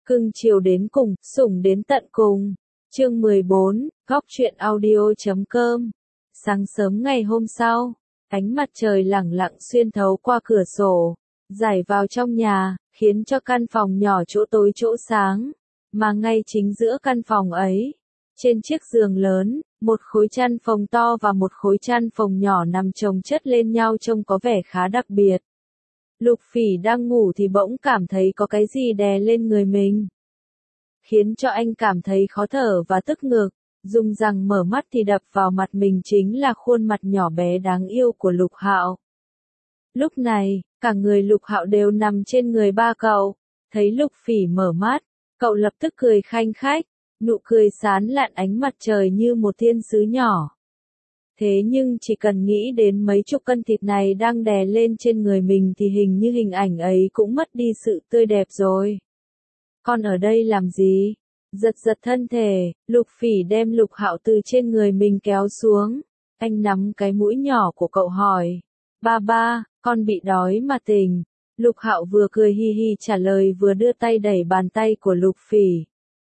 Cưng chiều đến cùng, sủng đến tận cùng. Chương 14, góc truyện audio.com. Sáng sớm ngày hôm sau, ánh mặt trời lẳng lặng xuyên thấu qua cửa sổ, rải vào trong nhà, khiến cho căn phòng nhỏ chỗ tối chỗ sáng. Mà ngay chính giữa căn phòng ấy, trên chiếc giường lớn, một khối chăn phồng to và một khối chăn phồng nhỏ nằm chồng chất lên nhau trông có vẻ khá đặc biệt. Lục Phỉ đang ngủ thì bỗng cảm thấy có cái gì đè lên người mình, khiến cho anh cảm thấy khó thở và tức ngực. Dùng rằng mở mắt thì đập vào mặt mình chính là khuôn mặt nhỏ bé đáng yêu của Lục Hạo. Lúc này, cả người Lục Hạo đều nằm trên người ba cậu. Thấy Lục Phỉ mở mắt, cậu lập tức cười khanh khách, nụ cười sán lạn ánh mặt trời như một thiên sứ nhỏ. Thế nhưng chỉ cần nghĩ đến mấy chục cân thịt này đang đè lên trên người mình thì hình như hình ảnh ấy cũng mất đi sự tươi đẹp rồi. Con ở đây làm gì? Giật giật thân thể, Lục Phỉ đem Lục Hạo từ trên người mình kéo xuống. Anh nắm cái mũi nhỏ của cậu hỏi. Ba ba, con bị đói mà tỉnh. Lục Hạo vừa cười hi hi trả lời vừa đưa tay đẩy bàn tay của Lục Phỉ.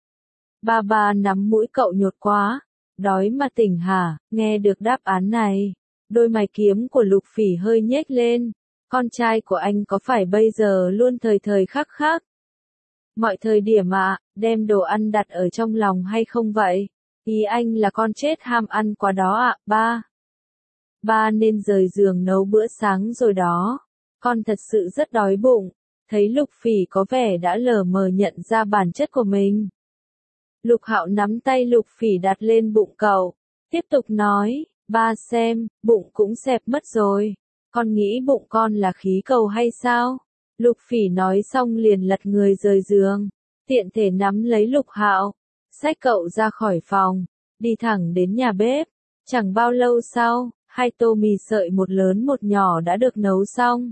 Ba ba nắm mũi cậu nhột quá. Đói mà tỉnh hả? Nghe được đáp án này, đôi mày kiếm của Lục Phỉ hơi nhếch lên. Con trai của anh có phải bây giờ luôn thời thời khắc khắc mọi thời điểm đem đồ ăn đặt ở trong lòng hay không vậy? Ý anh là con chết ham ăn quá đó ba. Ba nên rời giường nấu bữa sáng rồi đó. Con thật sự rất đói bụng. Thấy Lục Phỉ có vẻ đã lờ mờ nhận ra bản chất của mình. Lục Hạo nắm tay Lục Phỉ đặt lên bụng cậu, tiếp tục nói, ba xem, bụng cũng xẹp mất rồi. Con nghĩ bụng con là khí cầu hay sao? Lục Phỉ nói xong liền lật người rời giường, tiện thể nắm lấy Lục Hạo, xách cậu ra khỏi phòng, đi thẳng đến nhà bếp. Chẳng bao lâu sau, 2 tô mì sợi một lớn một nhỏ đã được nấu xong.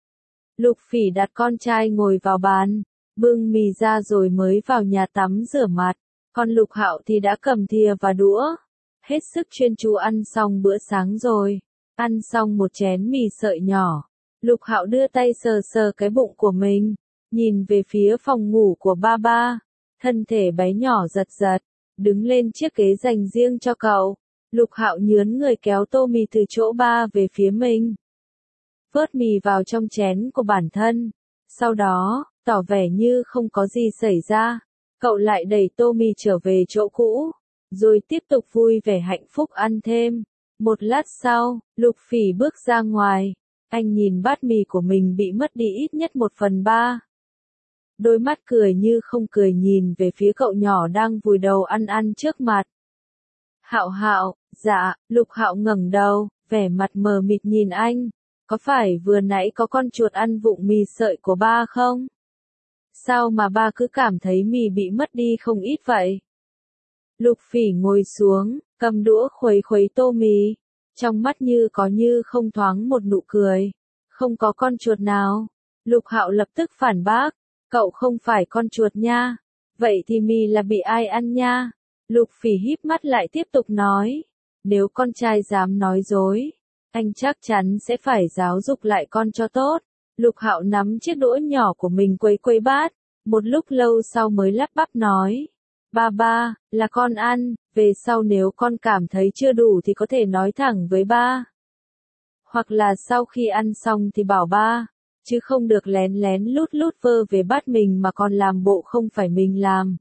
Lục Phỉ đặt con trai ngồi vào bàn, bưng mì ra rồi mới vào nhà tắm rửa mặt. Còn Lục Hạo thì đã cầm thìa và đũa, hết sức chuyên chú ăn xong bữa sáng rồi. Ăn xong một chén mì sợi nhỏ, Lục Hạo đưa tay sờ sờ cái bụng của mình, nhìn về phía phòng ngủ của ba ba. Thân thể bé nhỏ giật giật, đứng lên chiếc ghế dành riêng cho cậu. Lục Hạo nhướn người kéo tô mì từ chỗ ba về phía mình, vớt mì vào trong chén của bản thân. Sau đó, tỏ vẻ như không có gì xảy ra, cậu lại đẩy tô mì trở về chỗ cũ, rồi tiếp tục vui vẻ hạnh phúc ăn thêm. Một lát sau, Lục Phỉ bước ra ngoài, anh nhìn bát mì của mình bị mất đi ít nhất 1/3. Đôi mắt cười như không cười nhìn về phía cậu nhỏ đang vùi đầu ăn trước mặt. Hạo Hạo, dạ. Lục Hạo ngẩng đầu, vẻ mặt mờ mịt nhìn anh. Có phải vừa nãy có con chuột ăn vụng mì sợi của ba không? Sao mà ba cứ cảm thấy mì bị mất đi không ít vậy? Lục Phỉ ngồi xuống, cầm đũa khuấy khuấy tô mì, trong mắt như có như không thoáng một nụ cười. Không có con chuột nào. Lục Hạo lập tức phản bác, cậu không phải con chuột nha. Vậy thì mì là bị ai ăn nha? Lục Phỉ híp mắt lại tiếp tục nói, nếu con trai dám nói dối, anh chắc chắn sẽ phải giáo dục lại con cho tốt. Lục Hạo nắm chiếc đũa nhỏ của mình quấy quấy bát, một lúc lâu sau mới lắp bắp nói, ba ba, là con ăn, về sau nếu con cảm thấy chưa đủ thì có thể nói thẳng với ba. Hoặc là sau khi ăn xong thì bảo ba, chứ không được lén lén lút lút vơ về bát mình mà còn làm bộ không phải mình làm.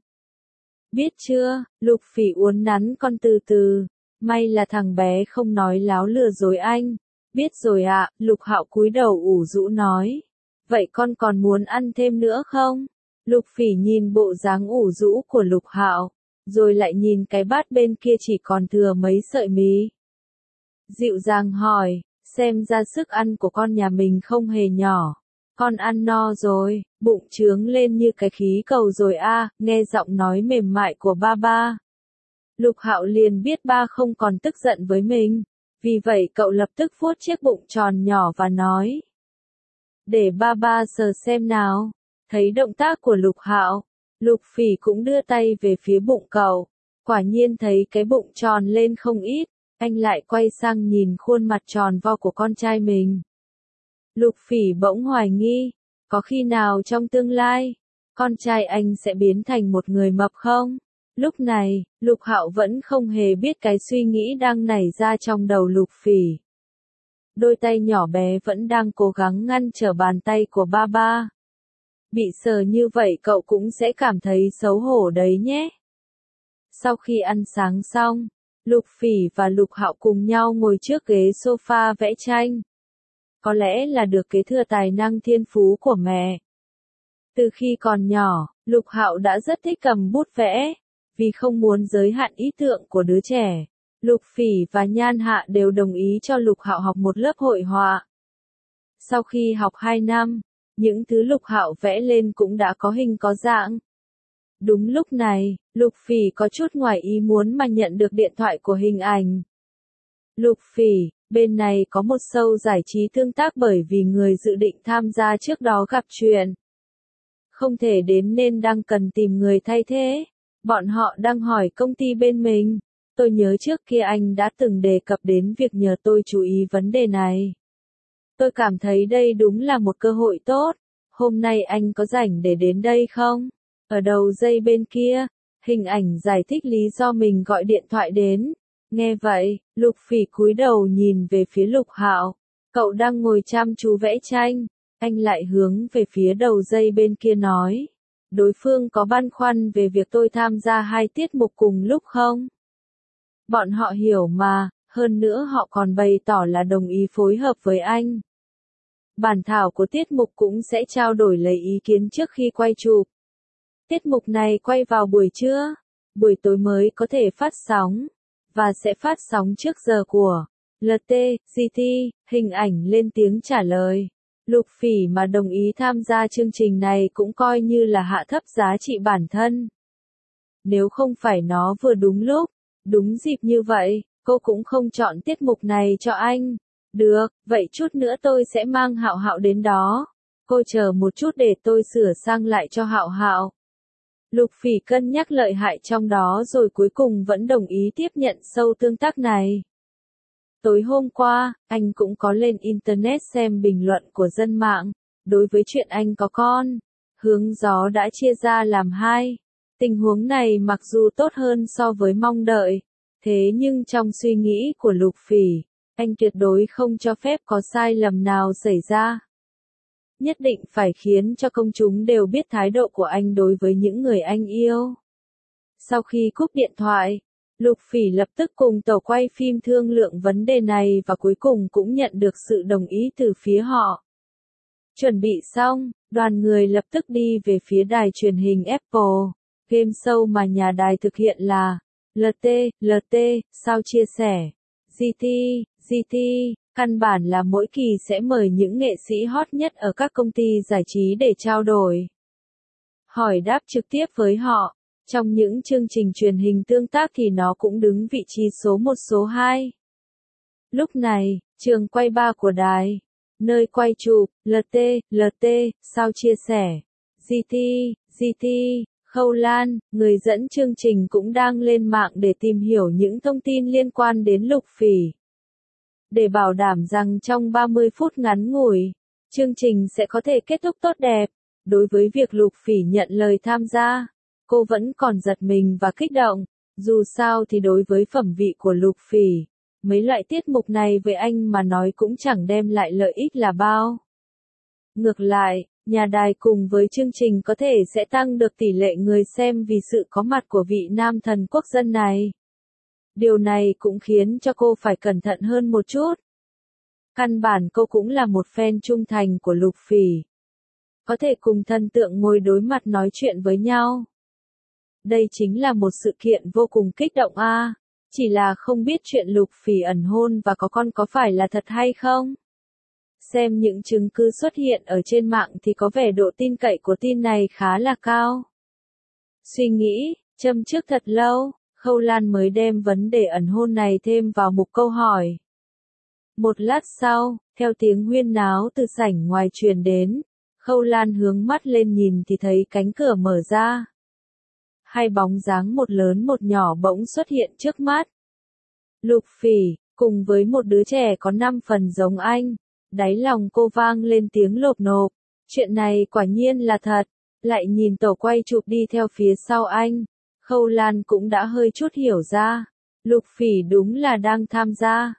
Biết chưa? Lục Phỉ uốn nắn con từ từ, may là thằng bé không nói láo lừa dối anh. Biết rồi ạ. Lục Hạo cúi đầu ủ rũ nói. Vậy con còn muốn ăn thêm nữa không? Lục Phỉ nhìn bộ dáng ủ rũ của Lục Hạo, rồi lại nhìn cái bát bên kia chỉ còn thừa mấy sợi mì. Dịu dàng hỏi, xem ra sức ăn của con nhà mình không hề nhỏ. Con ăn no rồi, bụng trướng lên như cái khí cầu rồi nghe giọng nói mềm mại của ba ba. Lục Hạo liền biết ba không còn tức giận với mình. Vì vậy cậu lập tức vuốt chiếc bụng tròn nhỏ và nói. Để ba ba sờ xem nào. Thấy động tác của Lục Hạo, Lục Phỉ cũng đưa tay về phía bụng cậu. Quả nhiên thấy cái bụng tròn lên không ít, anh lại quay sang nhìn khuôn mặt tròn vo của con trai mình. Lục Phỉ bỗng hoài nghi, có khi nào trong tương lai, con trai anh sẽ biến thành một người mập không? Lúc này, Lục Hạo vẫn không hề biết cái suy nghĩ đang nảy ra trong đầu Lục Phỉ. Đôi tay nhỏ bé vẫn đang cố gắng ngăn trở bàn tay của ba ba. Bị sờ như vậy cậu cũng sẽ cảm thấy xấu hổ đấy nhé. Sau khi ăn sáng xong, Lục Phỉ và Lục Hạo cùng nhau ngồi trước ghế sofa vẽ tranh. Có lẽ là được kế thừa tài năng thiên phú của mẹ. Từ khi còn nhỏ, Lục Hạo đã rất thích cầm bút vẽ, vì không muốn giới hạn ý tưởng của đứa trẻ. Lục Phỉ và Nhan Hạ đều đồng ý cho Lục Hạo học một lớp hội họa. Sau khi học 2 năm, những thứ Lục Hạo vẽ lên cũng đã có hình có dạng. Đúng lúc này, Lục Phỉ có chút ngoài ý muốn mà nhận được điện thoại của Hình Ảnh. Lục Phỉ, bên này có một show giải trí tương tác bởi vì người dự định tham gia trước đó gặp chuyện. Không thể đến nên đang cần tìm người thay thế. Bọn họ đang hỏi công ty bên mình. Tôi nhớ trước kia anh đã từng đề cập đến việc nhờ tôi chú ý vấn đề này. Tôi cảm thấy đây đúng là một cơ hội tốt. Hôm nay anh có rảnh để đến đây không? Ở đầu dây bên kia, Hình Ảnh giải thích lý do mình gọi điện thoại đến. Nghe vậy, Lục Phỉ cúi đầu nhìn về phía Lục Hạo. Cậu đang ngồi chăm chú vẽ tranh. Anh lại hướng về phía đầu dây bên kia nói. Đối phương có băn khoăn về việc tôi tham gia 2 tiết mục cùng lúc không? Bọn họ hiểu mà, hơn nữa họ còn bày tỏ là đồng ý phối hợp với anh. Bản thảo của tiết mục cũng sẽ trao đổi lấy ý kiến trước khi quay chụp. Tiết mục này quay vào buổi trưa, buổi tối mới có thể phát sóng, và sẽ phát sóng trước giờ của LT, Hình Ảnh lên tiếng trả lời. Lục Phỉ mà đồng ý tham gia chương trình này cũng coi như là hạ thấp giá trị bản thân. Nếu không phải nó vừa đúng lúc, đúng dịp như vậy, cô cũng không chọn tiết mục này cho anh. Được, vậy chút nữa tôi sẽ mang Hạo Hạo đến đó. Cô chờ một chút để tôi sửa sang lại cho Hạo Hạo. Lục Phỉ cân nhắc lợi hại trong đó rồi cuối cùng vẫn đồng ý tiếp nhận show tương tác này. Tối hôm qua, anh cũng có lên Internet xem bình luận của dân mạng. Đối với chuyện anh có con, hướng gió đã chia ra làm 2. Tình huống này mặc dù tốt hơn so với mong đợi, thế nhưng trong suy nghĩ của Lục Phỉ, anh tuyệt đối không cho phép có sai lầm nào xảy ra. Nhất định phải khiến cho công chúng đều biết thái độ của anh đối với những người anh yêu. Sau khi cúp điện thoại, Lục Phỉ lập tức cùng tổ quay phim thương lượng vấn đề này và cuối cùng cũng nhận được sự đồng ý từ phía họ. Chuẩn bị xong, đoàn người lập tức đi về phía đài truyền hình Apple. Game show mà nhà đài thực hiện là LT, sao chia sẻ, GT, căn bản là mỗi kỳ sẽ mời những nghệ sĩ hot nhất ở các công ty giải trí để trao đổi, hỏi đáp trực tiếp với họ. Trong những chương trình truyền hình tương tác thì nó cũng đứng vị trí số 1 số 2. Lúc này, trường quay 3 của đài, nơi quay chụp, LT, sao chia sẻ, GT, Khâu Lan, người dẫn chương trình cũng đang lên mạng để tìm hiểu những thông tin liên quan đến Lục Phỉ. Để bảo đảm rằng trong 30 phút ngắn ngủi, chương trình sẽ có thể kết thúc tốt đẹp. Đối với việc Lục Phỉ nhận lời tham gia, cô vẫn còn giật mình và kích động. Dù sao thì đối với phẩm vị của Lục Phỉ, mấy loại tiết mục này với anh mà nói cũng chẳng đem lại lợi ích là bao. Ngược lại, nhà đài cùng với chương trình có thể sẽ tăng được tỷ lệ người xem vì sự có mặt của vị nam thần quốc dân này. Điều này cũng khiến cho cô phải cẩn thận hơn một chút. Căn bản cô cũng là một fan trung thành của Lục Phỉ. Có thể cùng thần tượng ngồi đối mặt nói chuyện với nhau. Đây chính là một sự kiện vô cùng kích động a. Chỉ là không biết chuyện Lục Phỉ ẩn hôn và có con có phải là thật hay không? Xem những chứng cứ xuất hiện ở trên mạng thì có vẻ độ tin cậy của tin này khá là cao. Suy nghĩ, châm chước thật lâu, Khâu Lan mới đem vấn đề ẩn hôn này thêm vào mục câu hỏi. Một lát sau, theo tiếng huyên náo từ sảnh ngoài truyền đến, Khâu Lan hướng mắt lên nhìn thì thấy cánh cửa mở ra. 2 bóng dáng một lớn một nhỏ bỗng xuất hiện trước mắt. Lục Phỉ, cùng với một đứa trẻ có 5 phần giống anh. Đáy lòng cô vang lên tiếng lộp nộp. Chuyện này quả nhiên là thật. lại nhìn tổ quay chụp đi theo phía sau anh. Khâu Lan cũng đã hơi chút hiểu ra. Lục Phỉ đúng là đang tham gia.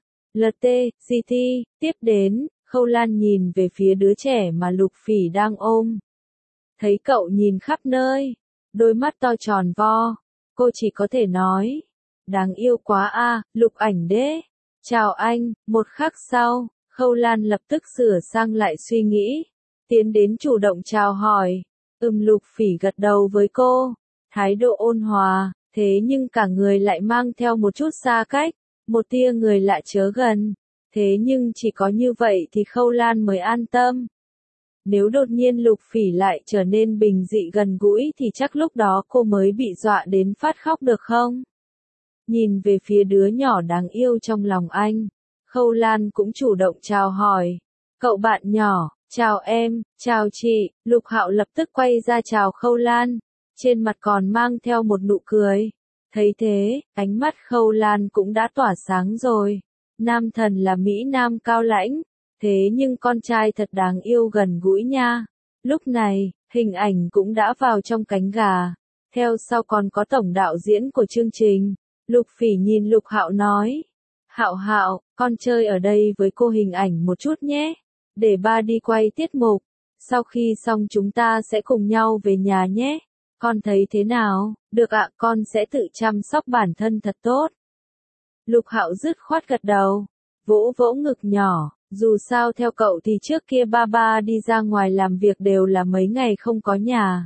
LT, tiếp đến, Khâu Lan nhìn về phía đứa trẻ mà Lục Phỉ đang ôm. Thấy cậu nhìn khắp nơi, đôi mắt to tròn vo, cô chỉ có thể nói, đáng yêu quá a, Lục Ảnh đế. Chào anh, một khắc sau, Khâu Lan lập tức sửa sang lại suy nghĩ, tiến đến chủ động chào hỏi. Lục Phỉ gật đầu với cô, thái độ ôn hòa, thế nhưng cả người lại mang theo một chút xa cách, một tia người lạ chớ gần. Thế nhưng chỉ có như vậy thì Khâu Lan mới an tâm. Nếu đột nhiên Lục Phỉ lại trở nên bình dị gần gũi thì chắc lúc đó cô mới bị dọa đến phát khóc được không? Nhìn về phía đứa nhỏ đáng yêu trong lòng anh, Khâu Lan cũng chủ động chào hỏi. Cậu bạn nhỏ, chào em, chào chị. Lục Hạo lập tức quay ra chào Khâu Lan, trên mặt còn mang theo một nụ cười. Thấy thế, ánh mắt Khâu Lan cũng đã tỏa sáng rồi. Nam thần là Mỹ Nam cao lãnh, thế nhưng con trai thật đáng yêu gần gũi nha. Lúc này, hình ảnh cũng đã vào trong cánh gà. Theo sau còn có tổng đạo diễn của chương trình. Lục Phỉ nhìn Lục Hạo nói. Hạo, con chơi ở đây với cô Hình Ảnh một chút nhé. Để ba đi quay tiết mục. Sau khi xong chúng ta sẽ cùng nhau về nhà nhé. Con thấy thế nào? Được ạ, con sẽ tự chăm sóc bản thân thật tốt. Lục Hạo dứt khoát gật đầu, vỗ vỗ ngực nhỏ, dù sao theo cậu thì trước kia ba đi ra ngoài làm việc đều là mấy ngày không có nhà.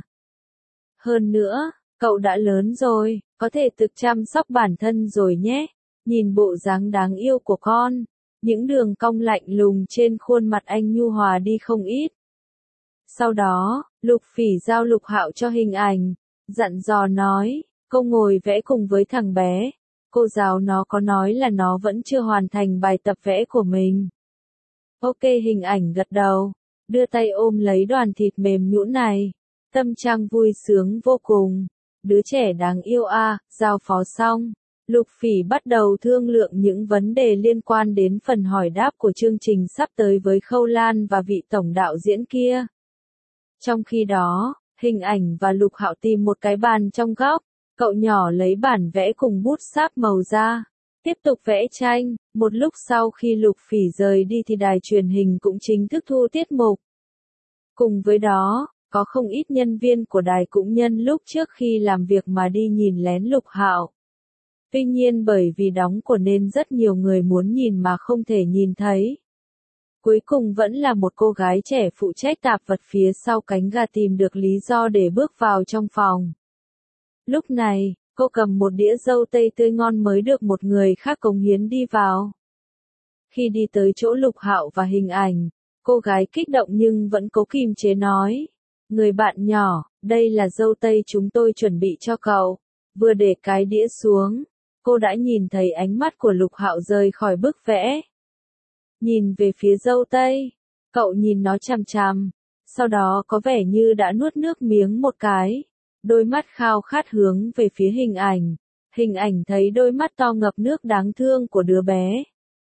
Hơn nữa, cậu đã lớn rồi, có thể tự chăm sóc bản thân rồi nhé. Nhìn bộ dáng đáng yêu của con, những đường cong lạnh lùng trên khuôn mặt anh nhu hòa đi không ít. Sau đó, Lục Phỉ giao Lục Hạo cho Hình Ảnh, dặn dò nói, cô ngồi vẽ cùng với thằng bé. Cô giáo nó có nói là nó vẫn chưa hoàn thành bài tập vẽ của mình. Ok, Hình Ảnh gật đầu, đưa tay ôm lấy đoàn thịt mềm nhũn này. Tâm trạng vui sướng vô cùng. Đứa trẻ đáng yêu a, giao phó xong. Lục Phỉ bắt đầu thương lượng những vấn đề liên quan đến phần hỏi đáp của chương trình sắp tới với Khâu Lan và vị tổng đạo diễn kia. Trong khi đó, Hình Ảnh và Lục Hạo tìm một cái bàn trong góc. Cậu nhỏ lấy bản vẽ cùng bút sáp màu ra, tiếp tục vẽ tranh. Một lúc sau khi Lục Phỉ rời đi thì đài truyền hình cũng chính thức thu tiết mục. Cùng với đó, có không ít nhân viên của đài cũng nhân lúc trước khi làm việc mà đi nhìn lén Lục Hạo. Tuy nhiên bởi vì đóng của nên rất nhiều người muốn nhìn mà không thể nhìn thấy. Cuối cùng vẫn là một cô gái trẻ phụ trách tạp vật phía sau cánh gà tìm được lý do để bước vào trong phòng. Lúc này, cô cầm một đĩa dâu tây tươi ngon mới được một người khác cống hiến đi vào. Khi đi tới chỗ Lục Hạo và Hình Ảnh, cô gái kích động nhưng vẫn cố kìm chế nói. Người bạn nhỏ, đây là dâu tây chúng tôi chuẩn bị cho cậu. Vừa để cái đĩa xuống, cô đã nhìn thấy ánh mắt của Lục Hạo rời khỏi bức vẽ. Nhìn về phía dâu tây, cậu nhìn nó chằm chằm, sau đó có vẻ như đã nuốt nước miếng một cái. Đôi mắt khao khát hướng về phía Hình Ảnh. Hình Ảnh thấy đôi mắt to ngập nước đáng thương của đứa bé.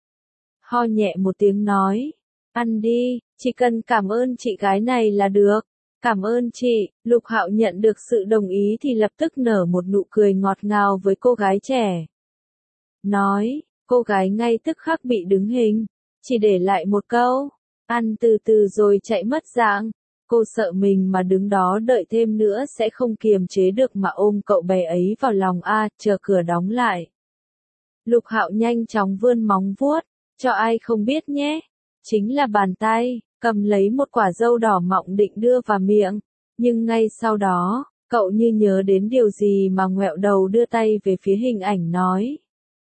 Ho nhẹ một tiếng nói. Ăn đi, chỉ cần cảm ơn chị gái này là được. Cảm ơn chị. Lục Hạo nhận được sự đồng ý thì lập tức nở một nụ cười ngọt ngào với cô gái trẻ. Nói, cô gái ngay tức khắc bị đứng hình. Chỉ để lại một câu. Ăn từ từ rồi chạy mất dạng. Cô sợ mình mà đứng đó đợi thêm nữa sẽ không kiềm chế được mà ôm cậu bé ấy vào lòng chờ cửa đóng lại. Lục Hạo nhanh chóng vươn móng vuốt, cho ai không biết nhé. Chính là bàn tay, cầm lấy một quả dâu đỏ mọng định đưa vào miệng. Nhưng ngay sau đó, cậu như nhớ đến điều gì mà ngoẹo đầu đưa tay về phía Hình Ảnh nói.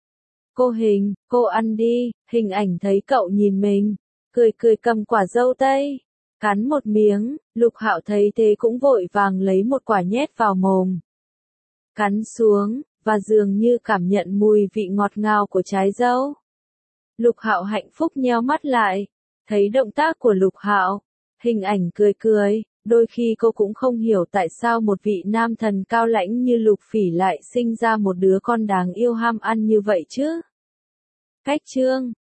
Cô Hình, cô ăn đi. Hình Ảnh thấy cậu nhìn mình, cười cầm quả dâu tây. Cắn một miếng, Lục Hạo thấy thế cũng vội vàng lấy một quả nhét vào mồm. Cắn xuống, và dường như cảm nhận mùi vị ngọt ngào của trái dâu. Lục Hạo hạnh phúc nheo mắt lại, thấy động tác của Lục Hạo, Hình Ảnh cười, đôi khi cô cũng không hiểu tại sao một vị nam thần cao lãnh như Lục Phỉ lại sinh ra một đứa con đáng yêu ham ăn như vậy chứ. Cách chương